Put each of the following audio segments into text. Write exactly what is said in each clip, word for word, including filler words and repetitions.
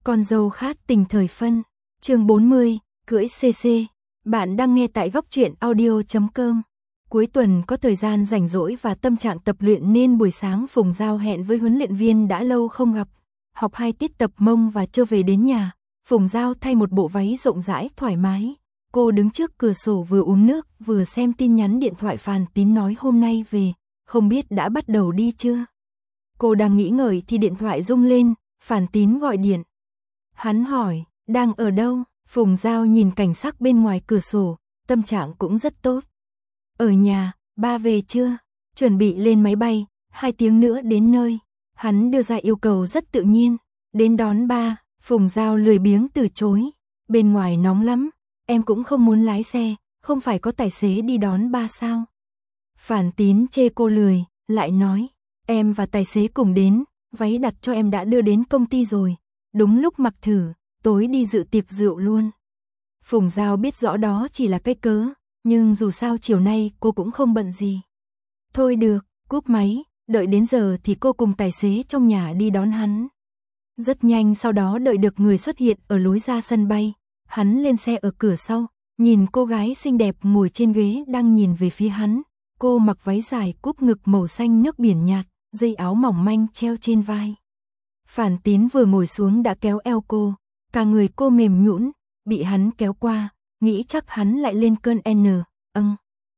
Con dâu khát tình thời phân, chương bốn mươi, cưỡi xê xê. Bạn đang nghe tại góc truyện audio chấm com. Cuối tuần có thời gian rảnh rỗi và tâm trạng tập luyện nên buổi sáng Phùng Giao hẹn với huấn luyện viên đã lâu không gặp. Học hai tiết tập mông và chưa về đến nhà, Phùng Giao thay một bộ váy rộng rãi thoải mái. Cô đứng trước cửa sổ vừa uống nước vừa xem tin nhắn điện thoại Phàn Tín nói hôm nay về, không biết đã bắt đầu đi chưa. Cô đang nghĩ ngợi thì điện thoại rung lên, Phàn Tín gọi điện. Hắn hỏi, đang ở đâu? Phùng Giao nhìn cảnh sắc bên ngoài cửa sổ, tâm trạng cũng rất tốt. Ở nhà, ba về chưa? Chuẩn bị lên máy bay, hai tiếng nữa đến nơi. Hắn đưa ra yêu cầu rất tự nhiên. Đến đón ba, Phùng Giao lười biếng từ chối. Bên ngoài nóng lắm, em cũng không muốn lái xe, không phải có tài xế đi đón ba sao? Phàn Tín chê cô lười, lại nói, em và tài xế cùng đến, váy đặt cho em đã đưa đến công ty rồi. Đúng lúc mặc thử, tối đi dự tiệc rượu luôn. Phùng Giao biết rõ đó chỉ là cái cớ, nhưng dù sao chiều nay cô cũng không bận gì. Thôi được, cúp máy, đợi đến giờ thì cô cùng tài xế trong nhà đi đón hắn. Rất nhanh sau đó đợi được người xuất hiện ở lối ra sân bay, hắn lên xe ở cửa sau, nhìn cô gái xinh đẹp ngồi trên ghế đang nhìn về phía hắn. Cô mặc váy dài cúp ngực màu xanh nước biển nhạt, dây áo mỏng manh treo trên vai. Phàn Tín vừa ngồi xuống đã kéo eo cô, cả người cô mềm nhũn, bị hắn kéo qua, nghĩ chắc hắn lại lên cơn N, âng.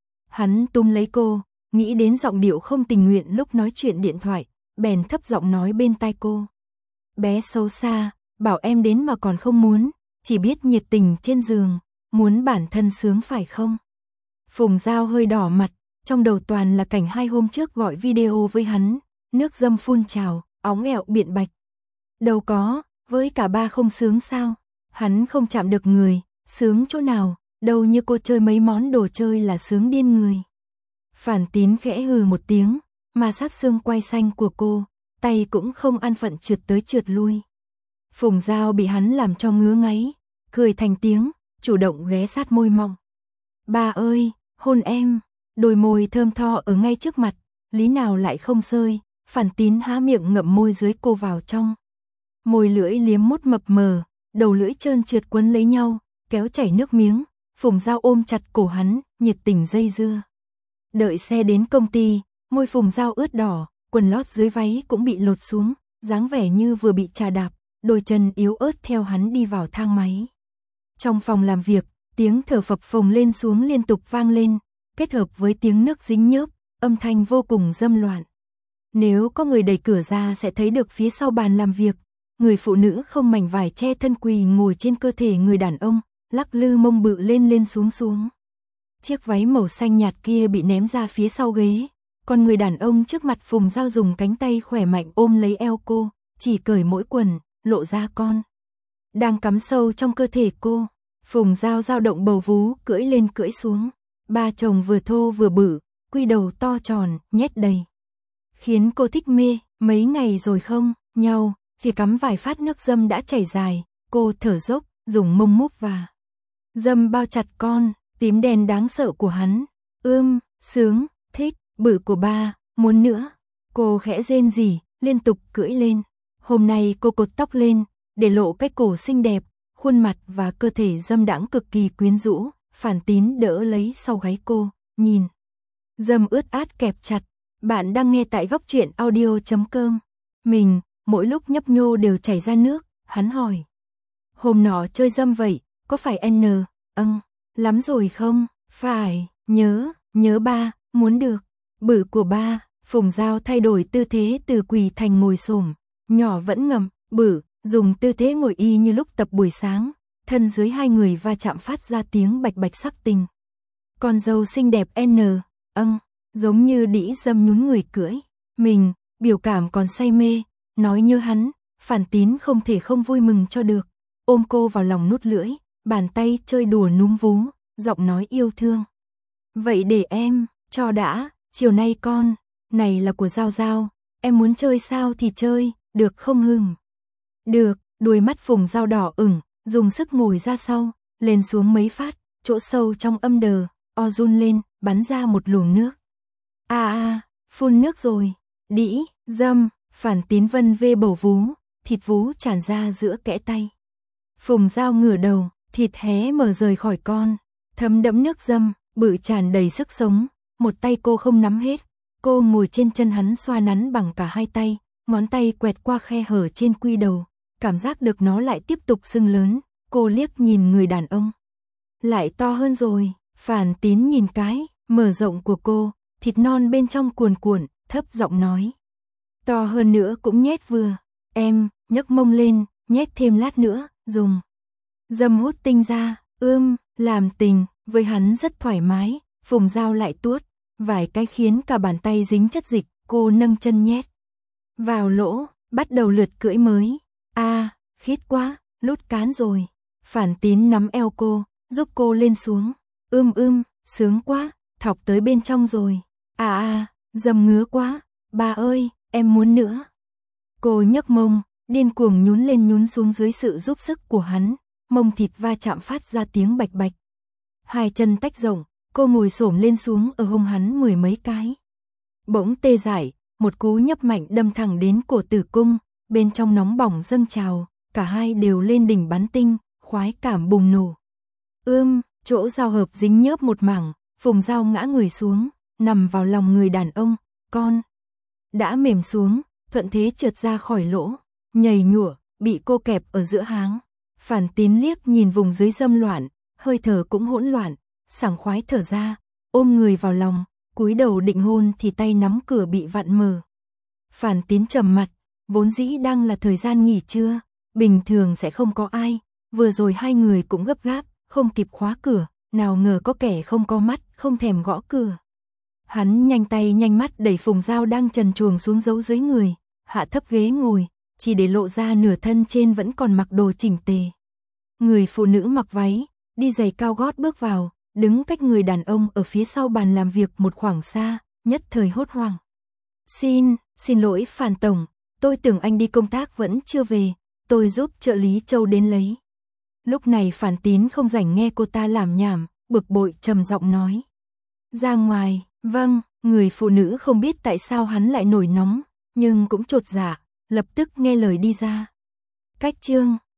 Hắn túm lấy cô, nghĩ đến giọng điệu không tình nguyện lúc nói chuyện điện thoại, bèn thấp giọng nói bên tai cô. Bé xấu xa, bảo em đến mà còn không muốn, chỉ biết nhiệt tình trên giường, muốn bản thân sướng phải không? Phùng Giao hơi đỏ mặt, trong đầu toàn là cảnh hai hôm trước gọi video với hắn, nước dâm phun trào, óng ẹo biện bạch. Đâu có, với cả ba không sướng sao? Hắn không chạm được người, sướng chỗ nào, đâu như cô chơi mấy món đồ chơi là sướng điên người. Phàn Tín khẽ hừ một tiếng, mà sát xương quai xanh của cô, tay cũng không an phận trượt tới trượt lui. Phùng Giao bị hắn làm cho ngứa ngáy, cười thành tiếng, chủ động ghé sát môi mọng. Ba ơi, hôn em, đôi môi thơm tho ở ngay trước mặt, lý nào lại không sơi. Phàn Tín há miệng ngậm môi dưới cô vào trong. Môi lưỡi liếm mút mập mờ, đầu lưỡi trơn trượt quấn lấy nhau, kéo chảy nước miếng. Phùng Giao ôm chặt cổ hắn, nhiệt tình dây dưa. Đợi xe đến công ty, môi Phùng Giao ướt đỏ, quần lót dưới váy cũng bị lột xuống, dáng vẻ như vừa bị trà đạp, đôi chân yếu ớt theo hắn đi vào thang máy. Trong phòng làm việc, tiếng thở phập phồng lên xuống liên tục vang lên, kết hợp với tiếng nước dính nhớp, âm thanh vô cùng dâm loạn. Nếu có người đẩy cửa ra sẽ thấy được phía sau bàn làm việc, người phụ nữ không mảnh vải che thân quỳ ngồi trên cơ thể người đàn ông, lắc lư mông bự lên lên xuống xuống. Chiếc váy màu xanh nhạt kia bị ném ra phía sau ghế, còn người đàn ông trước mặt Phùng Giao dùng cánh tay khỏe mạnh ôm lấy eo cô, chỉ cởi mỗi quần, lộ ra con đang cắm sâu trong cơ thể cô. Phùng Giao dao động bầu vú, cưỡi lên cưỡi xuống. Ba chồng vừa thô vừa bự, quy đầu to tròn, nhét đầy. Khiến cô thích mê, mấy ngày rồi không, nhau, chỉ cắm vài phát nước dâm đã chảy dài, cô thở dốc, dùng mông múc và dâm bao chặt con, tím đen đáng sợ của hắn. Ưm, sướng, thích, bự của ba, muốn nữa. Cô khẽ rên rỉ, liên tục cưỡi lên. Hôm nay cô cột tóc lên, để lộ cái cổ xinh đẹp, khuôn mặt và cơ thể dâm đãng cực kỳ quyến rũ. Phàn Tín đỡ lấy sau gáy cô, nhìn. Dâm ướt át kẹp chặt. Bạn đang nghe tại góc truyện audio chấm com. Mình, mỗi lúc nhấp nhô đều chảy ra nước, hắn hỏi. Hôm nọ chơi dâm vậy, có phải N, âng, lắm rồi không? Phải, nhớ, nhớ ba, muốn được. Bự của ba. Phùng Giao thay đổi tư thế từ quỳ thành ngồi xổm, nhỏ vẫn ngầm, bự, dùng tư thế ngồi y như lúc tập buổi sáng, thân dưới hai người va chạm phát ra tiếng bạch bạch sắc tình. Con dâu xinh đẹp N, âng, giống như đĩ dâm nhún người cưỡi. Mình, biểu cảm còn say mê, nói như hắn, Phàn Tín không thể không vui mừng cho được. Ôm cô vào lòng nút lưỡi, bàn tay chơi đùa núm vú, giọng nói yêu thương. Vậy để em, cho đã, chiều nay con, này là của Giao Giao, em muốn chơi sao thì chơi, được không Hưng? Được, đuôi mắt Phùng Giao đỏ ửng, dùng sức ngồi ra sau, lên xuống mấy phát, chỗ sâu trong âm đờ, o run lên, bắn ra một luồng nước. A a, phun nước rồi, đĩ, dâm, Phàn Tín vân vê bầu vú, thịt vú tràn ra giữa kẽ tay. Phùng Dao ngửa đầu, thịt hé mở rời khỏi con, thấm đẫm nước dâm, bự tràn đầy sức sống, một tay cô không nắm hết. Cô ngồi trên chân hắn xoa nắn bằng cả hai tay, ngón tay quẹt qua khe hở trên quy đầu, cảm giác được nó lại tiếp tục sưng lớn, cô liếc nhìn người đàn ông. Lại to hơn rồi, Phản Tín nhìn cái, mở rộng của cô, thịt non bên trong cuồn cuộn, thấp giọng nói. To hơn nữa cũng nhét vừa, em, nhấc mông lên, nhét thêm lát nữa, dùng. Dâm hút tinh ra, ưm, làm tình, với hắn rất thoải mái, Phùng Dao lại tuốt, vài cái khiến cả bàn tay dính chất dịch, cô nâng chân nhét. Vào lỗ, bắt đầu lượt cưỡi mới, a à, khít quá, lút cán rồi. Phản Tín nắm eo cô, giúp cô lên xuống, ưm ưm, sướng quá, thọc tới bên trong rồi, à à, dầm ngứa quá, bà ơi, em muốn nữa. Cô nhấc mông, điên cuồng nhún lên nhún xuống dưới sự giúp sức của hắn, mông thịt va chạm phát ra tiếng bạch bạch. Hai chân tách rộng, cô ngồi xổm lên xuống ở hông hắn mười mấy cái. Bỗng tê dại, một cú nhấp mạnh đâm thẳng đến cổ tử cung, bên trong nóng bỏng dâng trào, cả hai đều lên đỉnh bắn tinh, khoái cảm bùng nổ. Ưm, chỗ giao hợp dính nhớp một mảng, Phùng Dao ngã người xuống, nằm vào lòng người đàn ông, con đã mềm xuống, thuận thế trượt ra khỏi lỗ, nhảy nhủa, bị cô kẹp ở giữa háng. Phản Tín liếc nhìn vùng dưới dâm loạn, hơi thở cũng hỗn loạn, sảng khoái thở ra, ôm người vào lòng, cúi đầu định hôn thì tay nắm cửa bị vặn mở. Phản Tín trầm mặt, vốn dĩ đang là thời gian nghỉ trưa, bình thường sẽ không có ai, vừa rồi hai người cũng gấp gáp, không kịp khóa cửa, nào ngờ có kẻ không có mắt, không thèm gõ cửa. Hắn nhanh tay nhanh mắt đẩy Phùng Dao đang trần truồng xuống giấu dưới người, hạ thấp ghế ngồi, chỉ để lộ ra nửa thân trên vẫn còn mặc đồ chỉnh tề. Người phụ nữ mặc váy, đi giày cao gót bước vào, đứng cách người đàn ông ở phía sau bàn làm việc một khoảng xa, nhất thời hốt hoảng. Xin, xin lỗi Phản Tổng, tôi tưởng anh đi công tác vẫn chưa về, tôi giúp trợ lý Châu đến lấy. Lúc này Phản Tín không rảnh nghe cô ta làm nhảm, bực bội trầm giọng nói. Ra ngoài, vâng, người phụ nữ không biết tại sao hắn lại nổi nóng, nhưng cũng chột dạ, lập tức nghe lời đi ra. Cách chương